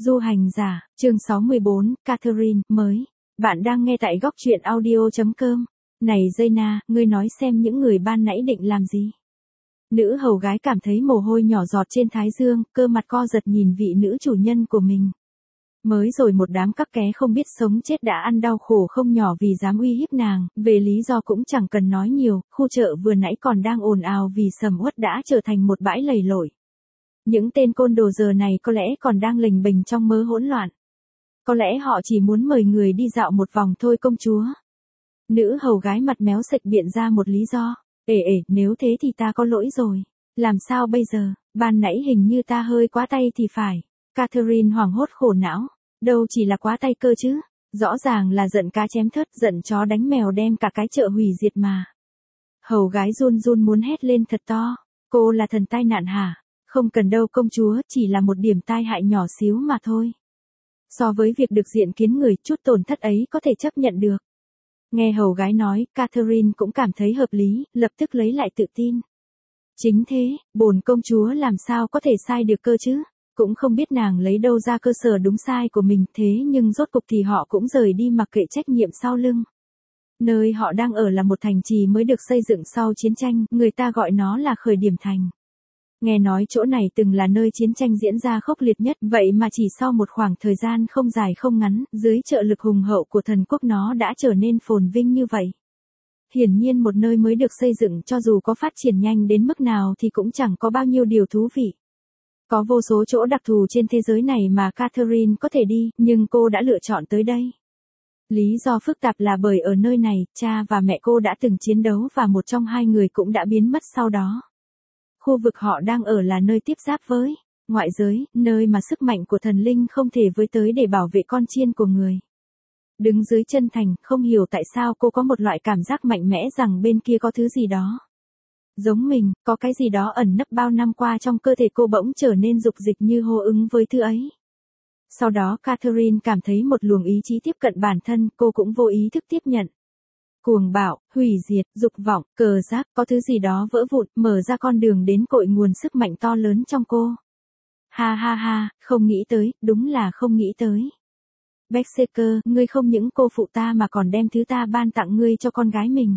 Du hành giả, chương 64, Catherine, mới. Bạn đang nghe tại góc truyện audio.com. Này Jaina, ngươi nói xem những người ban nãy định làm gì? Nữ hầu gái cảm thấy mồ hôi nhỏ giọt trên thái dương, cơ mặt co giật nhìn vị nữ chủ nhân của mình. Mới rồi một đám các ké không biết sống chết đã ăn đau khổ không nhỏ vì dám uy hiếp nàng, về lý do cũng chẳng cần nói nhiều, khu chợ vừa nãy còn đang ồn ào vì sầm uất đã trở thành một bãi lầy lội. Những tên côn đồ giờ này có lẽ còn đang lềnh bềnh trong mớ hỗn loạn. Có lẽ họ chỉ muốn mời người đi dạo một vòng thôi công chúa. Nữ hầu gái mặt méo sệch biện ra một lý do. Nếu thế thì ta có lỗi rồi. Làm sao bây giờ, ban nãy hình như ta hơi quá tay thì phải. Catherine hoảng hốt khổ não. Đâu chỉ là quá tay cơ chứ. Rõ ràng là giận cá chém thớt, giận chó đánh mèo đem cả cái chợ hủy diệt mà. Hầu gái run run muốn hét lên thật to. Cô là thần tai nạn hả? Không cần đâu công chúa, chỉ là một điểm tai hại nhỏ xíu mà thôi. So với việc được diện kiến người, chút tổn thất ấy có thể chấp nhận được. Nghe hầu gái nói, Catherine cũng cảm thấy hợp lý, lập tức lấy lại tự tin. Chính thế, bổn công chúa làm sao có thể sai được cơ chứ? Cũng không biết nàng lấy đâu ra cơ sở đúng sai của mình, thế nhưng rốt cục thì họ cũng rời đi mặc kệ trách nhiệm sau lưng. Nơi họ đang ở là một thành trì mới được xây dựng sau chiến tranh, người ta gọi nó là khởi điểm thành. Nghe nói chỗ này từng là nơi chiến tranh diễn ra khốc liệt nhất, vậy mà chỉ sau một khoảng thời gian không dài không ngắn, dưới trợ lực hùng hậu của thần quốc nó đã trở nên phồn vinh như vậy. Hiển nhiên một nơi mới được xây dựng cho dù có phát triển nhanh đến mức nào thì cũng chẳng có bao nhiêu điều thú vị. Có vô số chỗ đặc thù trên thế giới này mà Catherine có thể đi, nhưng cô đã lựa chọn tới đây. Lý do phức tạp là bởi ở nơi này, cha và mẹ cô đã từng chiến đấu và một trong hai người cũng đã biến mất sau đó. Khu vực họ đang ở là nơi tiếp giáp với ngoại giới, nơi mà sức mạnh của thần linh không thể với tới để bảo vệ con chiên của người. Đứng dưới chân thành, không hiểu tại sao cô có một loại cảm giác mạnh mẽ rằng bên kia có thứ gì đó. Giống mình, có cái gì đó ẩn nấp bao năm qua trong cơ thể cô bỗng trở nên dục dịch như hô ứng với thứ ấy. Sau đó Catherine cảm thấy một luồng ý chí tiếp cận bản thân, cô cũng vô ý thức tiếp nhận. Cuồng bạo, hủy diệt, dục vọng, cờ giáp, có thứ gì đó vỡ vụn, mở ra con đường đến cội nguồn sức mạnh to lớn trong cô. Ha ha ha, không nghĩ tới, đúng là không nghĩ tới. Berserker, ngươi không những cô phụ ta mà còn đem thứ ta ban tặng ngươi cho con gái mình.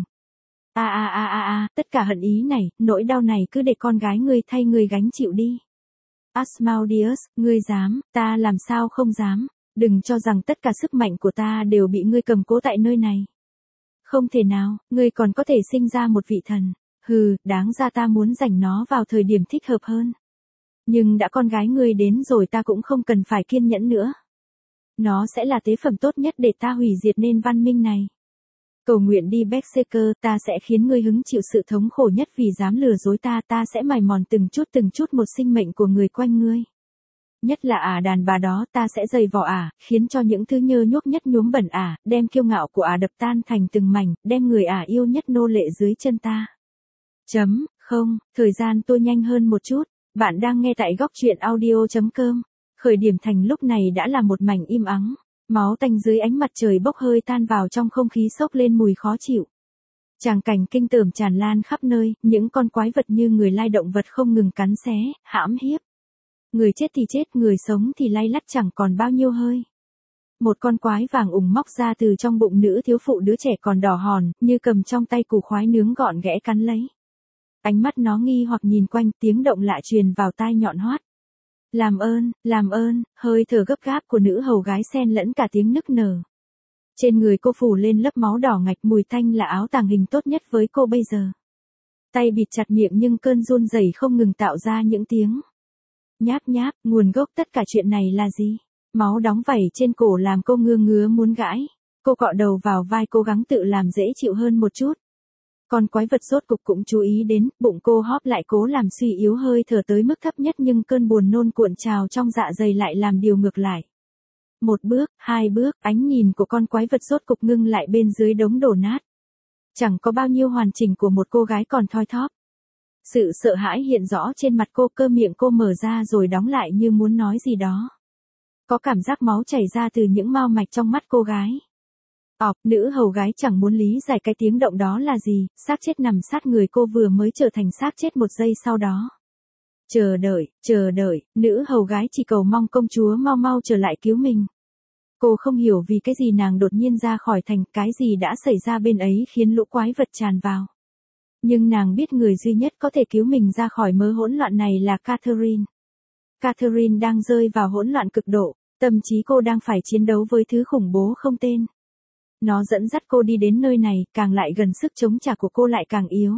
Tất cả hận ý này, nỗi đau này cứ để con gái ngươi thay ngươi gánh chịu đi. Asmodeus, ngươi dám, ta làm sao không dám, đừng cho rằng tất cả sức mạnh của ta đều bị ngươi cầm cố tại nơi này. Không thể nào, ngươi còn có thể sinh ra một vị thần. Hừ, đáng ra ta muốn dành nó vào thời điểm thích hợp hơn. Nhưng đã con gái ngươi đến rồi ta cũng không cần phải kiên nhẫn nữa. Nó sẽ là tế phẩm tốt nhất để ta hủy diệt nên văn minh này. Cầu nguyện đi Berserker, ta sẽ khiến ngươi hứng chịu sự thống khổ nhất vì dám lừa dối ta, ta sẽ mài mòn từng chút một sinh mệnh của người quanh ngươi. Nhất là đàn bà đó, ta sẽ dày vò khiến cho những thứ nhơ nhuốc nhất nhuốm bẩn đem kiêu ngạo của đập tan thành từng mảnh, đem người yêu nhất nô lệ dưới chân ta. Không, thời gian tôi nhanh hơn một chút, bạn đang nghe tại góc truyện audio.com. Khởi điểm thành lúc này đã là một mảnh im ắng, máu tanh dưới ánh mặt trời bốc hơi tan vào trong không khí xốc lên mùi khó chịu. Tràng cảnh kinh tởm tràn lan khắp nơi, những con quái vật như người lai động vật không ngừng cắn xé, hãm hiếp. Người chết thì chết, người sống thì lay lắt chẳng còn bao nhiêu hơi. Một con quái vàng ủng móc ra từ trong bụng nữ thiếu phụ đứa trẻ còn đỏ hòn, như cầm trong tay củ khoái nướng gọn ghẽ cắn lấy. Ánh mắt nó nghi hoặc nhìn quanh, tiếng động lạ truyền vào tai nhọn hoắt. Làm ơn, hơi thở gấp gáp của nữ hầu gái xen lẫn cả tiếng nức nở. Trên người cô phủ lên lớp máu đỏ ngạch, mùi tanh là áo tàng hình tốt nhất với cô bây giờ. Tay bịt chặt miệng nhưng cơn run rẩy không ngừng tạo ra những tiếng. Nháp, nguồn gốc tất cả chuyện này là gì? Máu đóng vảy trên cổ làm cô ngứa muốn gãi. Cô cọ đầu vào vai cố gắng tự làm dễ chịu hơn một chút. Con quái vật rốt cục cũng chú ý đến, bụng cô hóp lại cố làm suy yếu hơi thở tới mức thấp nhất nhưng cơn buồn nôn cuộn trào trong dạ dày lại làm điều ngược lại. Một bước, hai bước, ánh nhìn của con quái vật rốt cục ngưng lại bên dưới đống đổ nát. Chẳng có bao nhiêu hoàn chỉnh của một cô gái còn thoi thóp. Sự sợ hãi hiện rõ trên mặt cô, cơ miệng cô mở ra rồi đóng lại như muốn nói gì đó. Có cảm giác máu chảy ra từ những mao mạch trong mắt cô gái. Nữ hầu gái chẳng muốn lý giải cái tiếng động đó là gì, xác chết nằm sát người cô vừa mới trở thành xác chết một giây sau đó. Chờ đợi, nữ hầu gái chỉ cầu mong công chúa mau mau trở lại cứu mình. Cô không hiểu vì cái gì nàng đột nhiên ra khỏi thành, cái gì đã xảy ra bên ấy khiến lũ quái vật tràn vào. Nhưng nàng biết người duy nhất có thể cứu mình ra khỏi mớ hỗn loạn này là Catherine. Catherine đang rơi vào hỗn loạn cực độ, tâm trí cô đang phải chiến đấu với thứ khủng bố không tên. Nó dẫn dắt cô đi đến nơi này, càng lại gần sức chống trả của cô lại càng yếu.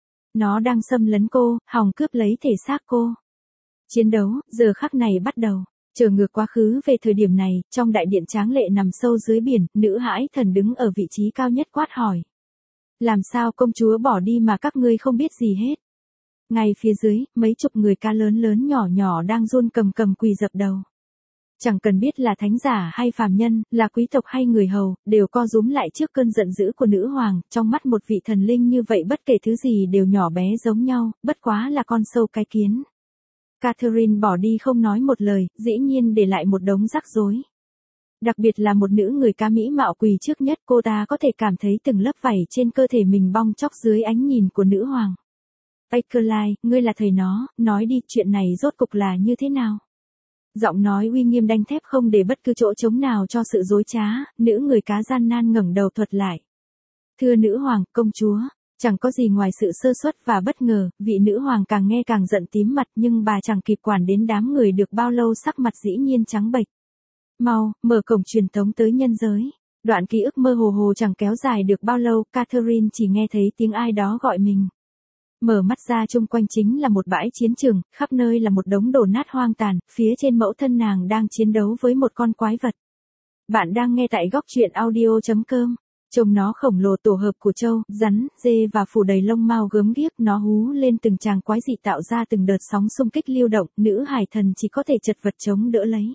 Nó đang xâm lấn cô, hòng cướp lấy thể xác cô. Chiến đấu, giờ khắc này bắt đầu. Trở ngược quá khứ về thời điểm này, trong đại điện tráng lệ nằm sâu dưới biển, nữ hãi thần đứng ở vị trí cao nhất quát hỏi. Làm sao công chúa bỏ đi mà các ngươi không biết gì hết? Ngay phía dưới, mấy chục người ca lớn lớn nhỏ nhỏ đang run cầm cầm quỳ dập đầu. Chẳng cần biết là thánh giả hay phàm nhân, là quý tộc hay người hầu, đều co rúm lại trước cơn giận dữ của nữ hoàng, trong mắt một vị thần linh như vậy bất kể thứ gì đều nhỏ bé giống nhau, bất quá là con sâu cái kiến. Catherine bỏ đi không nói một lời, dĩ nhiên để lại một đống rắc rối. Đặc biệt là một nữ người ca mỹ mạo quỳ trước nhất, cô ta có thể cảm thấy từng lớp vảy trên cơ thể mình bong tróc dưới ánh nhìn của nữ hoàng. Akerlai, ngươi là thầy nó, nói đi, chuyện này rốt cục là như thế nào? Giọng nói uy nghiêm đanh thép không để bất cứ chỗ trống nào cho sự dối trá, nữ người cá gian nan ngẩng đầu thuật lại. Thưa nữ hoàng, công chúa, chẳng có gì ngoài sự sơ suất và bất ngờ, vị nữ hoàng càng nghe càng giận tím mặt nhưng bà chẳng kịp quản đến đám người được bao lâu sắc mặt dĩ nhiên trắng bệch. Mau, mở cổng truyền tống tới nhân giới. Đoạn ký ức mơ hồ hồ chẳng kéo dài được bao lâu, Catherine chỉ nghe thấy tiếng ai đó gọi mình. Mở mắt ra chung quanh chính là một bãi chiến trường, khắp nơi là một đống đổ nát hoang tàn, phía trên mẫu thân nàng đang chiến đấu với một con quái vật. Bạn đang nghe tại góc truyện audio.com. Trông nó khổng lồ tổ hợp của trâu, rắn, dê và phủ đầy lông mao gớm ghiếc, nó hú lên từng tràng quái dị tạo ra từng đợt sóng xung kích lưu động, nữ hải thần chỉ có thể chật vật chống đỡ lấy.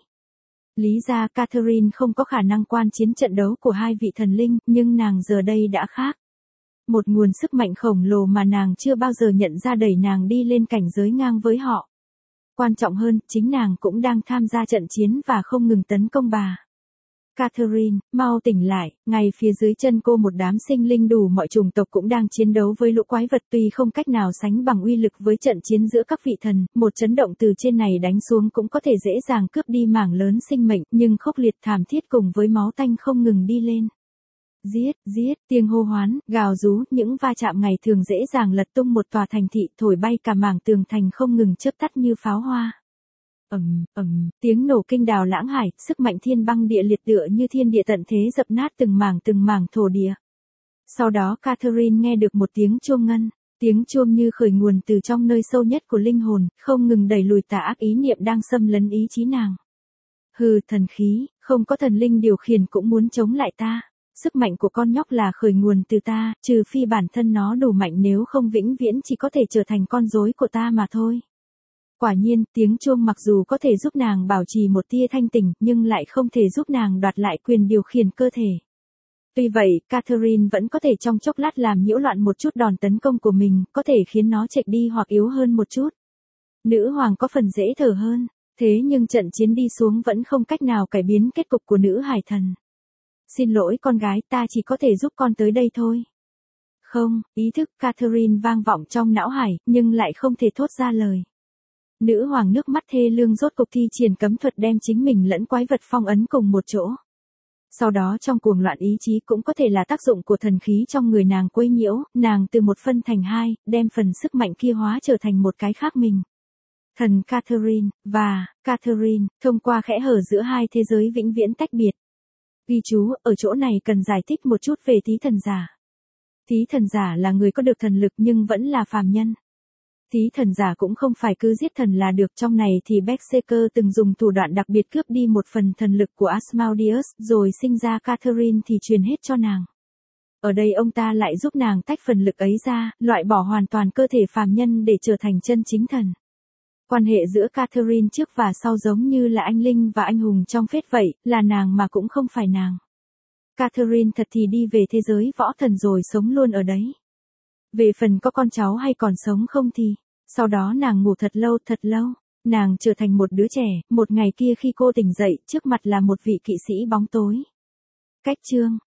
Lý ra Catherine không có khả năng quan chiến trận đấu của hai vị thần linh, nhưng nàng giờ đây đã khác. Một nguồn sức mạnh khổng lồ mà nàng chưa bao giờ nhận ra đẩy nàng đi lên cảnh giới ngang với họ. Quan trọng hơn, chính nàng cũng đang tham gia trận chiến và không ngừng tấn công bà. Catherine, mau tỉnh lại, ngay phía dưới chân cô một đám sinh linh đủ mọi chủng tộc cũng đang chiến đấu với lũ quái vật tuy không cách nào sánh bằng uy lực với trận chiến giữa các vị thần, một chấn động từ trên này đánh xuống cũng có thể dễ dàng cướp đi mảng lớn sinh mệnh, nhưng khốc liệt thảm thiết cùng với máu tanh không ngừng đi lên. Giết, tiếng hô hoán, gào rú, những va chạm ngày thường dễ dàng lật tung một tòa thành thị, thổi bay cả mảng tường thành không ngừng chớp tắt như pháo hoa. Tiếng nổ kinh đào lãng hải, sức mạnh thiên băng địa liệt tựa như thiên địa tận thế dập nát từng mảng thổ địa. Sau đó Catherine nghe được một tiếng chuông ngân, tiếng chuông như khởi nguồn từ trong nơi sâu nhất của linh hồn, không ngừng đẩy lùi tà ác ý niệm đang xâm lấn ý chí nàng. Hừ, thần khí, không có thần linh điều khiển cũng muốn chống lại ta. Sức mạnh của con nhóc là khởi nguồn từ ta, trừ phi bản thân nó đủ mạnh, nếu không vĩnh viễn chỉ có thể trở thành con rối của ta mà thôi. Quả nhiên, tiếng chuông mặc dù có thể giúp nàng bảo trì một tia thanh tỉnh, nhưng lại không thể giúp nàng đoạt lại quyền điều khiển cơ thể. Tuy vậy, Catherine vẫn có thể trong chốc lát làm nhiễu loạn một chút đòn tấn công của mình, có thể khiến nó chệch đi hoặc yếu hơn một chút. Nữ hoàng có phần dễ thở hơn, thế nhưng trận chiến đi xuống vẫn không cách nào cải biến kết cục của nữ hải thần. Xin lỗi con gái, ta chỉ có thể giúp con tới đây thôi. Không, ý thức Catherine vang vọng trong não hải, nhưng lại không thể thốt ra lời. Nữ hoàng nước mắt thê lương rốt cục thi triển cấm thuật đem chính mình lẫn quái vật phong ấn cùng một chỗ. Sau đó trong cuồng loạn ý chí cũng có thể là tác dụng của thần khí trong người nàng quấy nhiễu, nàng từ một phân thành hai, đem phần sức mạnh kia hóa trở thành một cái khác mình. Thần Catherine, và Catherine, thông qua kẽ hở giữa hai thế giới vĩnh viễn tách biệt. Ghi chú, ở chỗ này cần giải thích một chút về Thí thần giả. Thí thần giả là người có được thần lực nhưng vẫn là phàm nhân. Thí thần giả cũng không phải cứ giết thần là được, trong này thì Berserker từng dùng thủ đoạn đặc biệt cướp đi một phần thần lực của Asmodeus, rồi sinh ra Catherine thì truyền hết cho nàng. Ở đây ông ta lại giúp nàng tách phần lực ấy ra, loại bỏ hoàn toàn cơ thể phàm nhân để trở thành chân chính thần. Quan hệ giữa Catherine trước và sau giống như là anh linh và anh hùng trong phết vậy, là nàng mà cũng không phải nàng. Catherine thật thì đi về thế giới võ thần rồi sống luôn ở đấy. Về phần có con cháu hay còn sống không thì, sau đó nàng ngủ thật lâu, nàng trở thành một đứa trẻ, một ngày kia khi cô tỉnh dậy, trước mặt là một vị kỵ sĩ bóng tối. Cách chương